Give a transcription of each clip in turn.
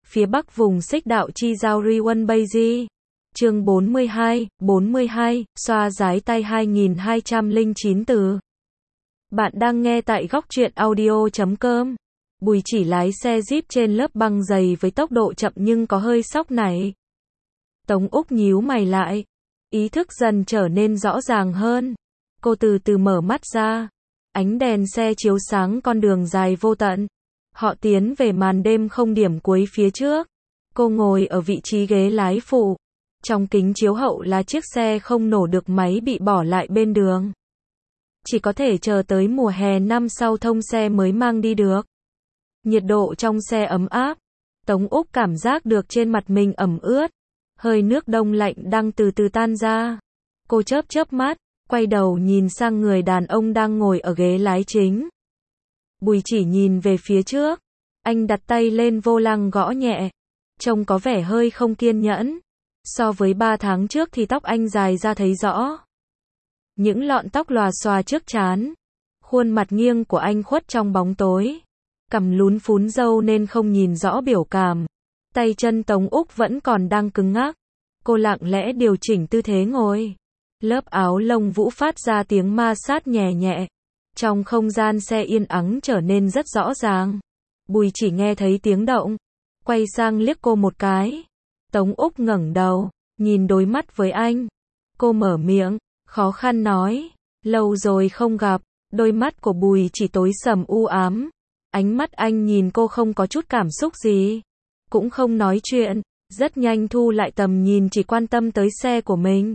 phía bắc vùng xích đạo chi giao Riwon Beiji. Chương 42, xoa dái tay 2209 từ. Bạn đang nghe tại góc truyện audio.com. Bùi Chỉ lái xe Jeep trên lớp băng dày với tốc độ chậm nhưng có hơi sóc nảy. Tống Úc nhíu mày lại. Ý thức dần trở nên rõ ràng hơn. Cô từ từ mở mắt ra. Ánh đèn xe chiếu sáng con đường dài vô tận. Họ tiến về màn đêm không điểm cuối phía trước. Cô ngồi ở vị trí ghế lái phụ. Trong kính chiếu hậu là chiếc xe không nổ được máy bị bỏ lại bên đường. Chỉ có thể chờ tới mùa hè năm sau thông xe mới mang đi được. Nhiệt độ trong xe ấm áp. Tống Úc cảm giác được trên mặt mình ẩm ướt. Hơi nước đông lạnh đang từ từ tan ra. Cô chớp mắt, quay đầu nhìn sang người đàn ông đang ngồi ở ghế lái chính. Bùi Chỉ nhìn về phía trước. Anh đặt tay lên vô lăng gõ nhẹ. Trông có vẻ hơi không kiên nhẫn. So với 3 tháng trước thì tóc anh dài ra thấy rõ. Những lọn tóc lòa xòa trước trán. Khuôn mặt nghiêng của anh khuất trong bóng tối. Cằm lún phún râu nên không nhìn rõ biểu cảm. Tay chân Tống Úc vẫn còn đang cứng ngắc. Cô lặng lẽ điều chỉnh tư thế ngồi. Lớp áo lông vũ phát ra tiếng ma sát nhẹ nhẹ. Trong không gian xe yên ắng trở nên rất rõ ràng. Bùi Chỉ nghe thấy tiếng động. Quay sang liếc cô một cái. Tống Úc ngẩng đầu, nhìn đối mắt với anh. Cô mở miệng, khó khăn nói. Lâu rồi không gặp. Đôi mắt của Bùi Chỉ tối sầm u ám. Ánh mắt anh nhìn cô không có chút cảm xúc gì. Cũng không nói chuyện. Rất nhanh thu lại tầm nhìn, chỉ quan tâm tới xe của mình.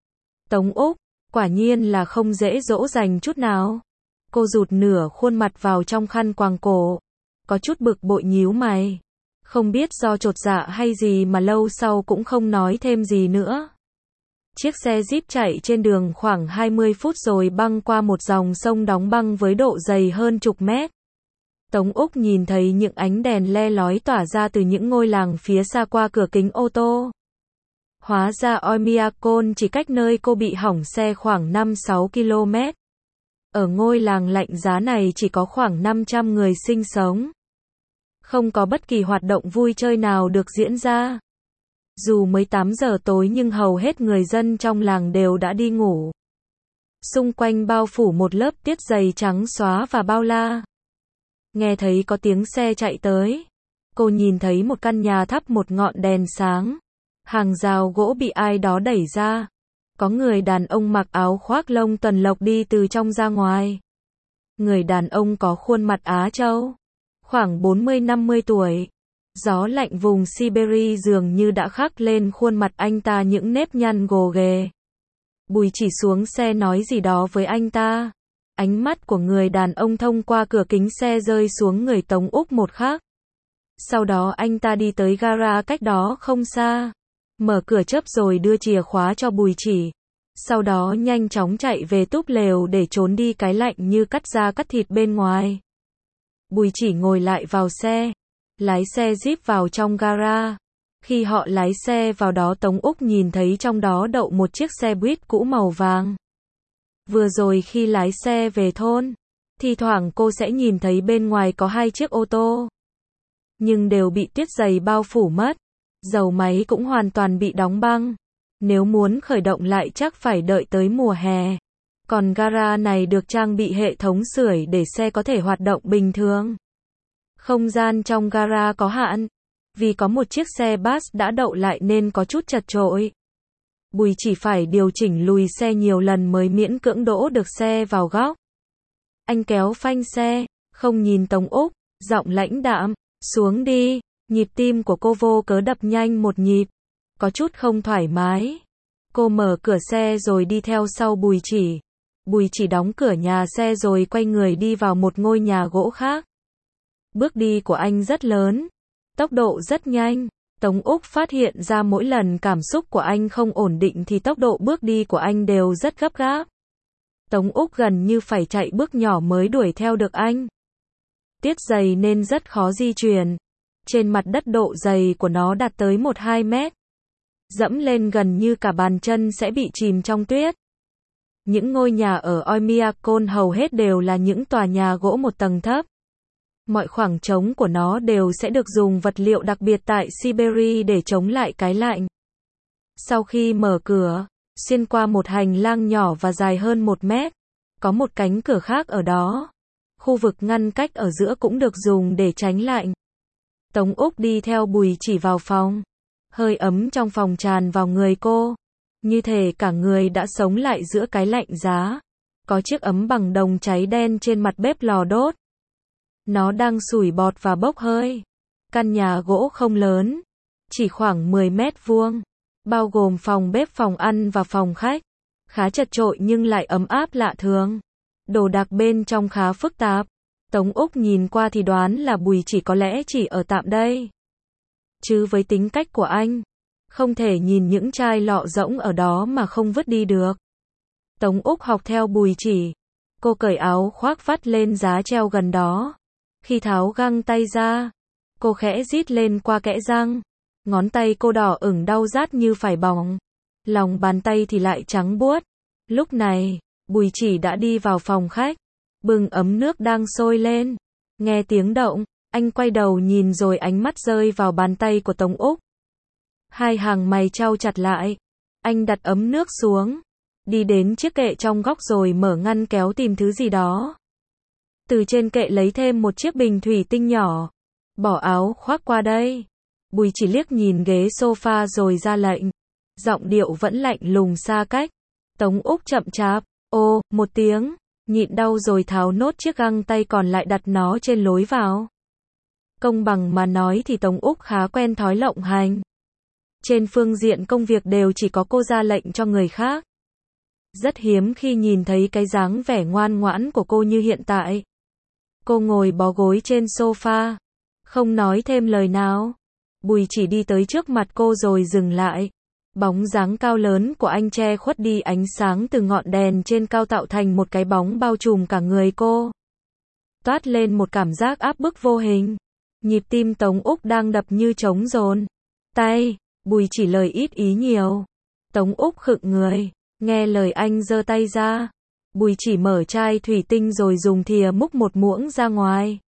Tống Úc, quả nhiên là không dễ dỗ dành chút nào. Cô rụt nửa khuôn mặt vào trong khăn quàng cổ. Có chút bực bội nhíu mày. Không biết do chột dạ hay gì mà lâu sau cũng không nói thêm gì nữa. Chiếc xe Jeep chạy trên đường khoảng 20 phút rồi băng qua một dòng sông đóng băng với độ dày hơn chục mét. Tống Úc nhìn thấy những ánh đèn le lói tỏa ra từ những ngôi làng phía xa qua cửa kính ô tô. Hóa ra Oymyakon chỉ cách nơi cô bị hỏng xe khoảng 5-6 km. Ở ngôi làng lạnh giá này chỉ có khoảng 500 người sinh sống. Không có bất kỳ hoạt động vui chơi nào được diễn ra. Dù mới 8 giờ tối nhưng hầu hết người dân trong làng đều đã đi ngủ. Xung quanh bao phủ một lớp tuyết dày trắng xóa và bao la. Nghe thấy có tiếng xe chạy tới. Cô nhìn thấy một căn nhà thắp một ngọn đèn sáng. Hàng rào gỗ bị ai đó đẩy ra. Có người đàn ông mặc áo khoác lông tuần lộc đi từ trong ra ngoài. Người đàn ông có khuôn mặt Á Châu. Khoảng 40-50 tuổi. Gió lạnh vùng Siberia dường như đã khắc lên khuôn mặt anh ta những nếp nhăn gồ ghề. Bùi Chỉ xuống xe nói gì đó với anh ta. Ánh mắt của người đàn ông thông qua cửa kính xe rơi xuống người Tống Úc một khắc. Sau đó anh ta đi tới gara cách đó không xa. Mở cửa chớp rồi đưa chìa khóa cho Bùi Chỉ. Sau đó nhanh chóng chạy về túp lều để trốn đi cái lạnh như cắt da cắt thịt bên ngoài. Bùi Chỉ ngồi lại vào xe. Lái xe Jeep vào trong gara. Khi họ lái xe vào đó Tống Úc nhìn thấy trong đó đậu một chiếc xe buýt cũ màu vàng. Vừa rồi khi lái xe về thôn, thi thoảng cô sẽ nhìn thấy bên ngoài có 2 chiếc ô tô. Nhưng đều bị tuyết dày bao phủ mất. Dầu máy cũng hoàn toàn bị đóng băng. Nếu muốn khởi động lại chắc phải đợi tới mùa hè. Còn gara này được trang bị hệ thống sưởi để xe có thể hoạt động bình thường. Không gian trong gara có hạn. Vì có một chiếc xe bus đã đậu lại nên có chút chật chội. Bùi Chỉ phải điều chỉnh lùi xe nhiều lần mới miễn cưỡng đỗ được xe vào góc. Anh kéo phanh xe, không nhìn Tống Úc, giọng lãnh đạm, xuống đi. Nhịp tim của cô vô cớ đập nhanh một nhịp. Có chút không thoải mái. Cô mở cửa xe rồi đi theo sau Bùi Chỉ. Bùi Chỉ đóng cửa nhà xe rồi quay người đi vào một ngôi nhà gỗ khác. Bước đi của anh rất lớn. Tốc độ rất nhanh. Tống Úc phát hiện ra mỗi lần cảm xúc của anh không ổn định thì tốc độ bước đi của anh đều rất gấp gáp. Tống Úc gần như phải chạy bước nhỏ mới đuổi theo được anh. Tuyết dày nên rất khó di chuyển. Trên mặt đất độ dày của nó đạt tới 1-2 mét. Dẫm lên gần như cả bàn chân sẽ bị chìm trong tuyết. Những ngôi nhà ở Oymyakon hầu hết đều là những tòa nhà gỗ một tầng thấp. Mọi khoảng trống của nó đều sẽ được dùng vật liệu đặc biệt tại Siberia để chống lại cái lạnh. Sau khi mở cửa, xuyên qua một hành lang nhỏ và dài hơn 1 mét, có một cánh cửa khác ở đó. Khu vực ngăn cách ở giữa cũng được dùng để tránh lạnh. Tống Úc đi theo Bùi Chỉ vào phòng. Hơi ấm trong phòng tràn vào người cô. Như thể cả người đã sống lại giữa cái lạnh giá. Có chiếc ấm bằng đồng cháy đen trên mặt bếp lò đốt. Nó đang sủi bọt và bốc hơi. Căn nhà gỗ không lớn, chỉ khoảng 10 mét vuông, bao gồm phòng bếp, phòng ăn và phòng khách. Khá chật chội nhưng lại ấm áp lạ thường. Đồ đạc bên trong khá phức tạp. Tống Úc nhìn qua thì đoán là Bùi Chỉ có lẽ chỉ ở tạm đây. Chứ với tính cách của anh, không thể nhìn những chai lọ rỗng ở đó mà không vứt đi được. Tống Úc học theo Bùi Chỉ. Cô cởi áo khoác vắt lên giá treo gần đó. Khi tháo găng tay ra, cô khẽ rít lên qua kẽ răng. Ngón tay cô đỏ ửng đau rát như phải bỏng. Lòng bàn tay thì lại trắng buốt. Lúc này, Bùi Chỉ đã đi vào phòng khách, bưng ấm nước đang sôi lên. Nghe tiếng động, anh quay đầu nhìn rồi ánh mắt rơi vào bàn tay của Tống Úc. Hai hàng mày chau chặt lại. Anh đặt ấm nước xuống, đi đến chiếc kệ trong góc rồi mở ngăn kéo tìm thứ gì đó. Từ trên kệ lấy thêm một chiếc bình thủy tinh nhỏ. Bỏ áo khoác qua đây. Bùi Chỉ liếc nhìn ghế sofa rồi ra lệnh. Giọng điệu vẫn lạnh lùng xa cách. Tống Úc chậm chạp, ô, một tiếng, nhịn đau rồi tháo nốt chiếc găng tay còn lại đặt nó trên lối vào. Công bằng mà nói thì Tống Úc khá quen thói lộng hành. Trên phương diện công việc đều chỉ có cô ra lệnh cho người khác. Rất hiếm khi nhìn thấy cái dáng vẻ ngoan ngoãn của cô như hiện tại. Cô ngồi bó gối trên sofa, không nói thêm lời nào. Bùi Chỉ đi tới trước mặt cô rồi dừng lại. Bóng dáng cao lớn của anh che khuất đi ánh sáng từ ngọn đèn trên cao tạo thành một cái bóng bao trùm cả người cô. Toát lên một cảm giác áp bức vô hình. Nhịp tim Tống Úc đang đập như trống dồn. Tay, Bùi Chỉ lời ít ý nhiều. Tống Úc khựng người, nghe lời anh giơ tay ra. Bùi Chỉ mở chai thủy tinh rồi dùng thìa múc một muỗng ra ngoài.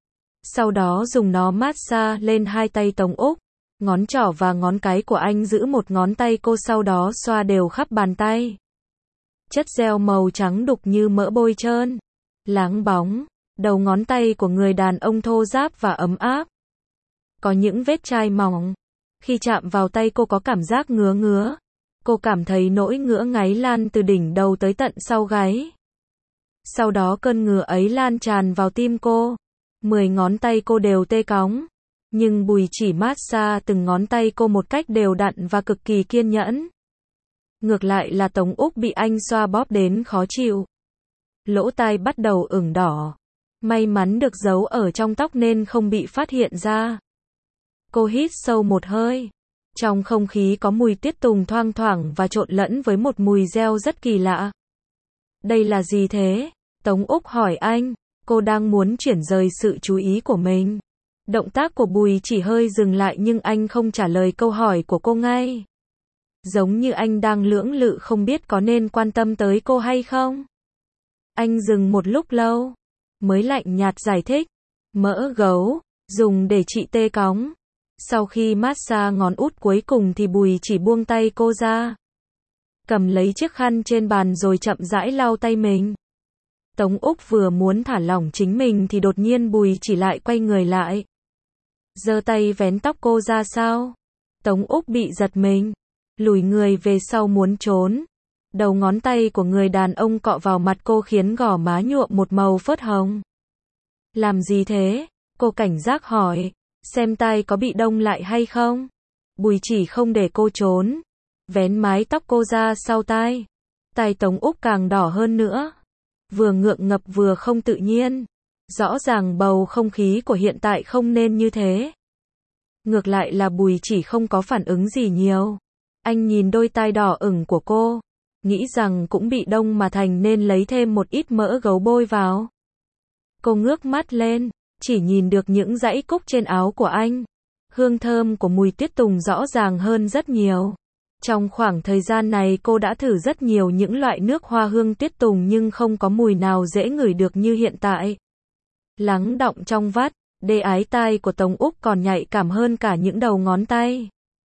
Sau đó dùng nó massage lên hai tay Tống Úc. Ngón trỏ và ngón cái của anh giữ một ngón tay cô, sau đó xoa đều khắp bàn tay. Chất gel màu trắng đục như mỡ bôi trơn, láng bóng. Đầu ngón tay của người đàn ông thô ráp và ấm áp. Có những vết chai mỏng. Khi chạm vào tay cô có cảm giác ngứa ngứa. Cô cảm thấy nỗi ngứa ngáy lan từ đỉnh đầu tới tận sau gáy. Sau đó cơn ngứa ấy lan tràn vào tim cô. 10 ngón tay cô đều tê cóng. Nhưng Bùi Chỉ massage từng ngón tay cô một cách đều đặn và cực kỳ kiên nhẫn. Ngược lại là Tống Úc bị anh xoa bóp đến khó chịu. Lỗ tai bắt đầu ửng đỏ. May mắn được giấu ở trong tóc nên không bị phát hiện ra. Cô hít sâu một hơi. Trong không khí có mùi tiết tùng thoang thoảng và trộn lẫn với một mùi gel rất kỳ lạ. Đây là gì thế? Tống Úc hỏi anh. Cô đang muốn chuyển rời sự chú ý của mình. Động tác của Bùi Chỉ hơi dừng lại nhưng anh không trả lời câu hỏi của cô ngay. Giống như anh đang lưỡng lự không biết có nên quan tâm tới cô hay không. Anh dừng một lúc lâu, mới lạnh nhạt giải thích. Mỡ gấu, dùng để trị tê cóng. Sau khi massage ngón út cuối cùng thì Bùi Chỉ buông tay cô ra. Cầm lấy chiếc khăn trên bàn rồi chậm rãi lau tay mình. Tống Úc vừa muốn thả lỏng chính mình thì đột nhiên Bùi Chỉ lại quay người lại. Giơ tay vén tóc cô ra sao? Tống Úc bị giật mình. Lùi người về sau muốn trốn. Đầu ngón tay của người đàn ông cọ vào mặt cô khiến gò má nhuộm một màu phớt hồng. Làm gì thế? Cô cảnh giác hỏi. Xem tai có bị đông lại hay không? Bùi Chỉ không để cô trốn. Vén mái tóc cô ra sau tai. Tai Tống Úc càng đỏ hơn nữa. Vừa ngượng ngập vừa không tự nhiên. Rõ ràng bầu không khí của hiện tại không nên như thế. Ngược lại là Bùi Chỉ không có phản ứng gì nhiều. Anh nhìn đôi tai đỏ ửng của cô. Nghĩ rằng cũng bị đông mà thành nên lấy thêm một ít mỡ gấu bôi vào. Cô ngước mắt lên. Chỉ nhìn được những dãy cúc trên áo của anh. Hương thơm của mùi tiết tùng rõ ràng hơn rất nhiều. Trong khoảng thời gian này cô đã thử rất nhiều những loại nước hoa hương tiết tùng nhưng không có mùi nào dễ ngửi được như hiện tại. lắng đọng trong vắt, đê ái tai của Tống Úc còn nhạy cảm hơn cả những đầu ngón tay.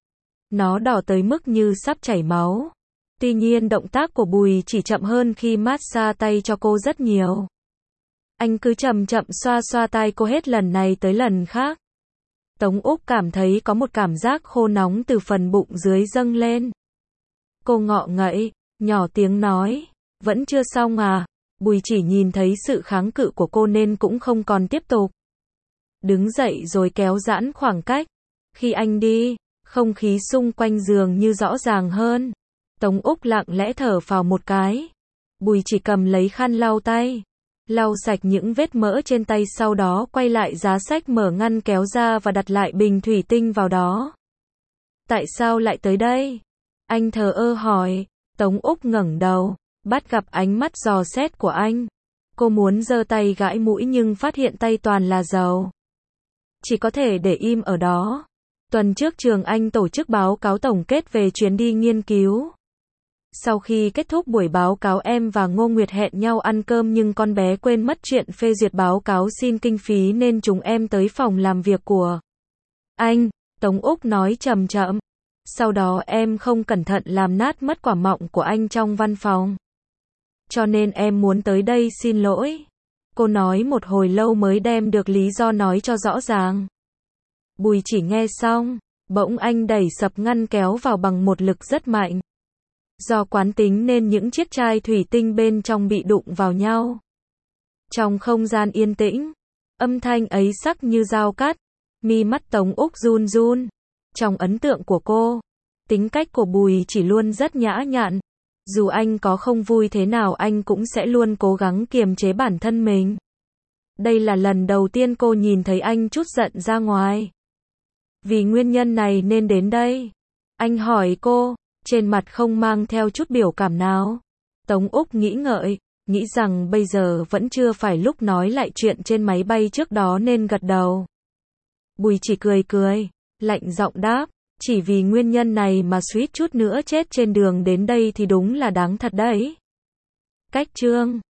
Nó đỏ tới mức như sắp chảy máu. Tuy nhiên động tác của Bùi chỉ chậm hơn khi massage tay cho cô rất nhiều. Anh cứ chậm chậm xoa xoa tai cô hết lần này tới lần khác. Tống Úc cảm thấy có một cảm giác khô nóng từ phần bụng dưới dâng lên. Cô ngọ nguậy, nhỏ tiếng nói, vẫn chưa xong à? Bùi chỉ nhìn thấy sự kháng cự của cô nên cũng không còn tiếp tục. Đứng dậy rồi kéo giãn khoảng cách. Khi anh đi, không khí xung quanh giường như rõ ràng hơn. Tống Úc lặng lẽ thở phào một cái. Bùi chỉ cầm lấy khăn lau tay, lau sạch những vết mỡ trên tay, sau đó quay lại giá sách, mở ngăn kéo ra và đặt lại bình thủy tinh vào đó. Tại sao lại tới đây? Anh thờ ơ hỏi. Tống Úc ngẩng đầu, bắt gặp ánh mắt dò xét của anh. Cô muốn giơ tay gãi mũi nhưng phát hiện tay toàn là dầu. Chỉ có thể để im ở đó. Tuần trước trường anh tổ chức báo cáo tổng kết về chuyến đi nghiên cứu. Sau khi kết thúc buổi báo cáo, em và Ngô Nguyệt hẹn nhau ăn cơm nhưng con bé quên mất chuyện phê duyệt báo cáo xin kinh phí nên chúng em tới phòng làm việc của anh, Tống Úc nói chậm chậm. Sau đó em không cẩn thận làm nát mất quả mọng của anh trong văn phòng. Cho nên em muốn tới đây xin lỗi. Cô nói một hồi lâu mới đem được lý do nói cho rõ ràng. Bùi chỉ nghe xong, bỗng anh đẩy sập ngăn kéo vào bằng một lực rất mạnh. Do quán tính nên những chiếc chai thủy tinh bên trong bị đụng vào nhau. Trong không gian yên tĩnh, âm thanh ấy sắc như dao cắt. Mi mắt Tống Úc run run. Trong ấn tượng của cô, tính cách của Bùi chỉ luôn rất nhã nhặn. Dù anh có không vui thế nào anh cũng sẽ luôn cố gắng kiềm chế bản thân mình. Đây là lần đầu tiên cô nhìn thấy anh trút giận ra ngoài. Vì nguyên nhân này nên đến đây. Anh hỏi cô, trên mặt không mang theo chút biểu cảm nào. Tống Úc nghĩ ngợi, nghĩ rằng bây giờ vẫn chưa phải lúc nói lại chuyện trên máy bay trước đó nên gật đầu. Bùi chỉ cười cười, lạnh giọng đáp, chỉ vì nguyên nhân này mà suýt chút nữa chết trên đường đến đây thì đúng là đáng thật đấy. Cách chương